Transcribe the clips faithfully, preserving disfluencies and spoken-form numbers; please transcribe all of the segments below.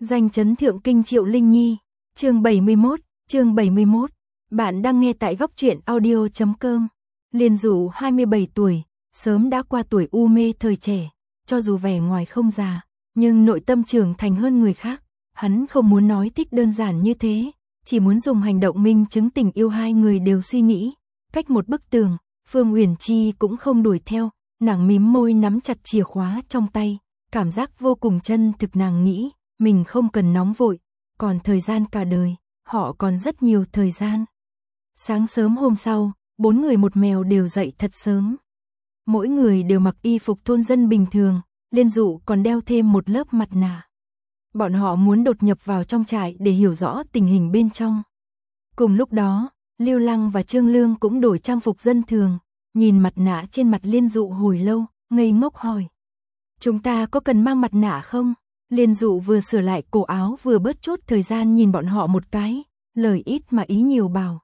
Danh chấn thượng kinh Triệu Linh Nhi, chương bảy mươi mốt, chương bảy mươi mốt. Bạn đang nghe tại góc truyện audio chấm com. Liên Dụ hai mươi bảy tuổi, sớm đã qua tuổi u mê thời trẻ, cho dù vẻ ngoài không già, nhưng nội tâm trưởng thành hơn người khác. Hắn không muốn nói thích đơn giản như thế, chỉ muốn dùng hành động minh chứng tình yêu hai người đều suy nghĩ. Cách một bức tường, Phương Uyển Chi cũng không đuổi theo, nàng mím môi nắm chặt chìa khóa trong tay, cảm giác vô cùng chân thực. Nàng nghĩ, mình không cần nóng vội, còn thời gian cả đời, họ còn rất nhiều thời gian. Sáng sớm hôm sau, bốn người một mèo đều dậy thật sớm. Mỗi người đều mặc y phục thôn dân bình thường, Liên Dụ còn đeo thêm một lớp mặt nạ. Bọn họ muốn đột nhập vào trong trại để hiểu rõ tình hình bên trong. Cùng lúc đó, Lưu Lăng và Trương Lương cũng đổi trang phục dân thường, nhìn mặt nạ trên mặt Liên Dụ hồi lâu, ngây ngốc hỏi. Chúng ta có cần mang mặt nạ không? Liên Dụ vừa sửa lại cổ áo vừa bớt chút thời gian nhìn bọn họ một cái, lời ít mà ý nhiều bảo.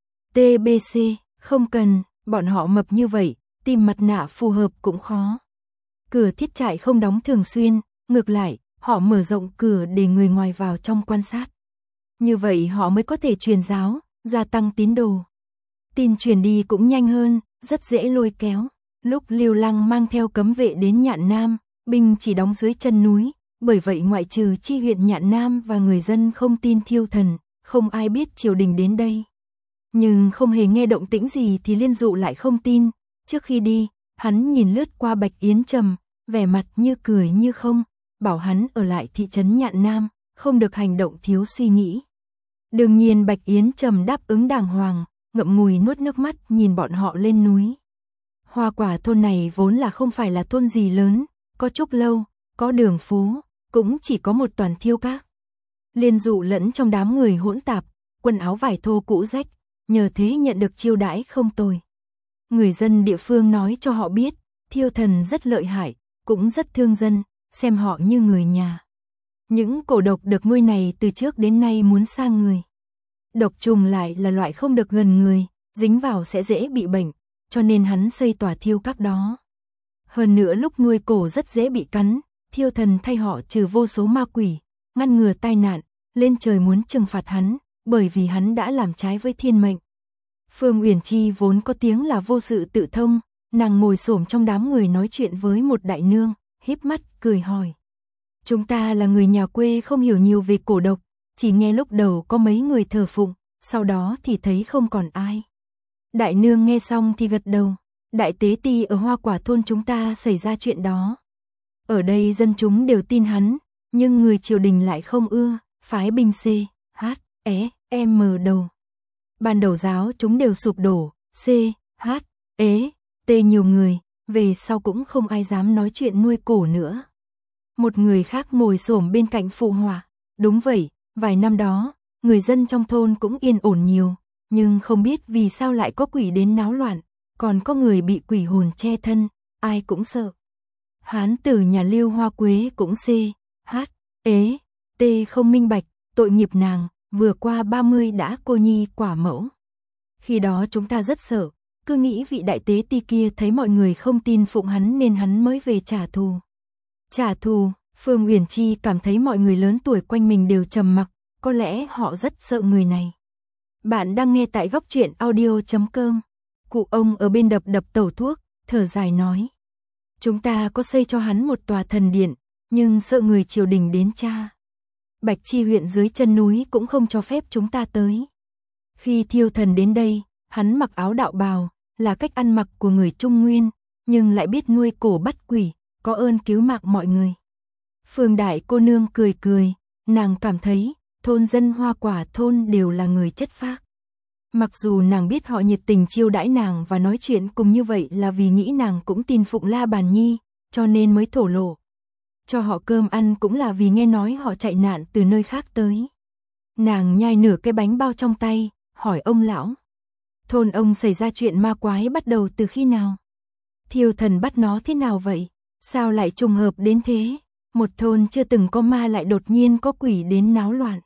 tê bê xê, không cần, bọn họ mập như vậy, tìm mặt nạ phù hợp cũng khó. Cửa thiết trại không đóng thường xuyên, ngược lại, họ mở rộng cửa để người ngoài vào trong quan sát. Như vậy họ mới có thể truyền giáo, gia tăng tín đồ. Tin truyền đi cũng nhanh hơn, rất dễ lôi kéo. Lúc Lưu Lăng mang theo cấm vệ đến Nhạn Nam, binh chỉ đóng dưới chân núi, bởi vậy ngoại trừ chi huyện Nhạn Nam và người dân không tin Thiêu Thần, không ai biết triều đình đến đây. Nhưng không hề nghe động tĩnh gì thì Liên Dụ lại không tin. Trước khi đi, hắn nhìn lướt qua Bạch Yến Trầm, vẻ mặt như cười như không, bảo hắn ở lại thị trấn Nhạn Nam, không được hành động thiếu suy nghĩ. Đương nhiên Bạch Yến Trầm đáp ứng đàng hoàng, ngậm ngùi nuốt nước mắt nhìn bọn họ lên núi. Hoa Quả thôn này vốn là không phải là thôn gì lớn, có trúc lâu, có đường phố, cũng chỉ có một toàn thiêu các. Liên Dụ lẫn trong đám người hỗn tạp, quần áo vải thô cũ rách, nhờ thế nhận được chiêu đãi không tồi. Người dân địa phương nói cho họ biết, Thiêu Thần rất lợi hại, cũng rất thương dân, xem họ như người nhà. Những cổ độc được nuôi này từ trước đến nay muốn sang người. Độc trùng lại là loại không được gần người, dính vào sẽ dễ bị bệnh, cho nên hắn xây tòa thiêu các đó. Hơn nữa lúc nuôi cổ rất dễ bị cắn, Thiêu Thần thay họ trừ vô số ma quỷ, ngăn ngừa tai nạn, lên trời muốn trừng phạt hắn, bởi vì hắn đã làm trái với thiên mệnh. Phương Uyển Chi vốn có tiếng là vô sự tự thông, nàng ngồi xổm trong đám người nói chuyện với một đại nương, híp mắt cười hỏi. Chúng ta là người nhà quê không hiểu nhiều về cổ độc, chỉ nghe lúc đầu có mấy người thờ phụng, sau đó thì thấy không còn ai. Đại nương nghe xong thì gật đầu, đại tế ti ở Hoa Quả thôn chúng ta xảy ra chuyện đó. Ở đây dân chúng đều tin hắn, nhưng người triều đình lại không ưa, phái binh C, H, E, M đầu. Ban đầu giáo chúng đều sụp đổ, C, H, E, T nhiều người, về sau cũng không ai dám nói chuyện nuôi cổ nữa. Một người khác ngồi xổm bên cạnh phụ họa, đúng vậy, vài năm đó, người dân trong thôn cũng yên ổn nhiều, nhưng không biết vì sao lại có quỷ đến náo loạn, còn có người bị quỷ hồn che thân, ai cũng sợ. Hán tử nhà Lưu Hoa Quế cũng C, H, E, T không minh bạch, tội nghiệp nàng, vừa qua ba mươi đã cô nhi quả mẫu. Khi đó chúng ta rất sợ, cứ nghĩ vị đại tế ti kia thấy mọi người không tin phụng hắn nên hắn mới về trả thù. Trả thù, Phương Uyển Chi cảm thấy mọi người lớn tuổi quanh mình đều trầm mặc, có lẽ họ rất sợ người này. Bạn đang nghe tại góc truyện audio chấm com. Cụ ông ở bên đập đập tẩu thuốc, thở dài nói. Chúng ta có xây cho hắn một tòa thần điện, nhưng sợ người triều đình đến tra. Bạch Chi huyện dưới chân núi cũng không cho phép chúng ta tới. Khi Thiêu Thần đến đây, hắn mặc áo đạo bào, là cách ăn mặc của người Trung Nguyên, nhưng lại biết nuôi cổ bắt quỷ, có ơn cứu mạng mọi người. Phương đại cô nương cười cười, nàng cảm thấy, thôn dân Hoa Quả thôn đều là người chất phác. Mặc dù nàng biết họ nhiệt tình chiêu đãi nàng và nói chuyện cùng như vậy là vì nghĩ nàng cũng tin phụng La Bàn Nhi, cho nên mới thổ lộ. Cho họ cơm ăn cũng là vì nghe nói họ chạy nạn từ nơi khác tới. Nàng nhai nửa cái bánh bao trong tay, hỏi ông lão. Thôn ông xảy ra chuyện ma quái bắt đầu từ khi nào? Thiêu Thần bắt nó thế nào vậy? Sao lại trùng hợp đến thế? Một thôn chưa từng có ma lại đột nhiên có quỷ đến náo loạn.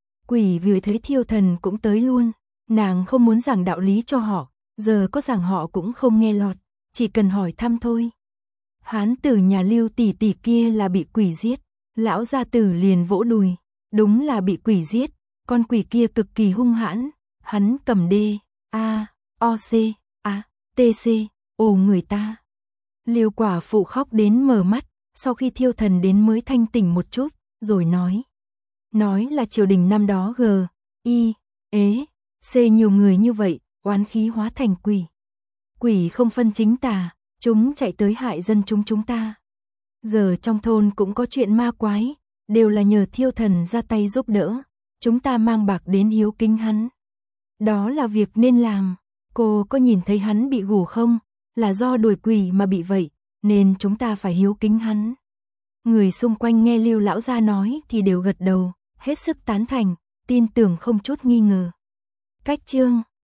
Quỷ vừa thấy Thiêu Thần cũng tới luôn. Nàng không muốn giảng đạo lý cho họ, giờ có giảng họ cũng không nghe lọt, chỉ cần hỏi thăm thôi. Hán tử nhà Lưu tỷ tỷ kia là bị quỷ giết, lão gia tử liền vỗ đùi, Đúng là bị quỷ giết, con quỷ kia cực kỳ hung hãn, hắn cầm D, A, O C, A, T C, ồ người ta. Liêu quả phụ khóc đến mờ mắt, sau khi thiêu thần đến mới thanh tỉnh một chút, rồi nói. Nói là triều đình năm đó G, I, ế, C nhiều người như vậy, oán khí hóa thành quỷ. Quỷ không phân chính tà, chúng chạy tới hại dân chúng chúng ta. Giờ trong thôn cũng có chuyện ma quái, đều là nhờ thiêu thần ra tay giúp đỡ, chúng ta mang bạc đến hiếu kính hắn. Đó là việc nên làm, cô có nhìn thấy hắn bị gù không? Là do đuổi quỷ mà bị vậy, nên chúng ta phải hiếu kính hắn. Người xung quanh nghe Lưu lão gia nói thì đều gật đầu, hết sức tán thành, tin tưởng không chút nghi ngờ. Cách chương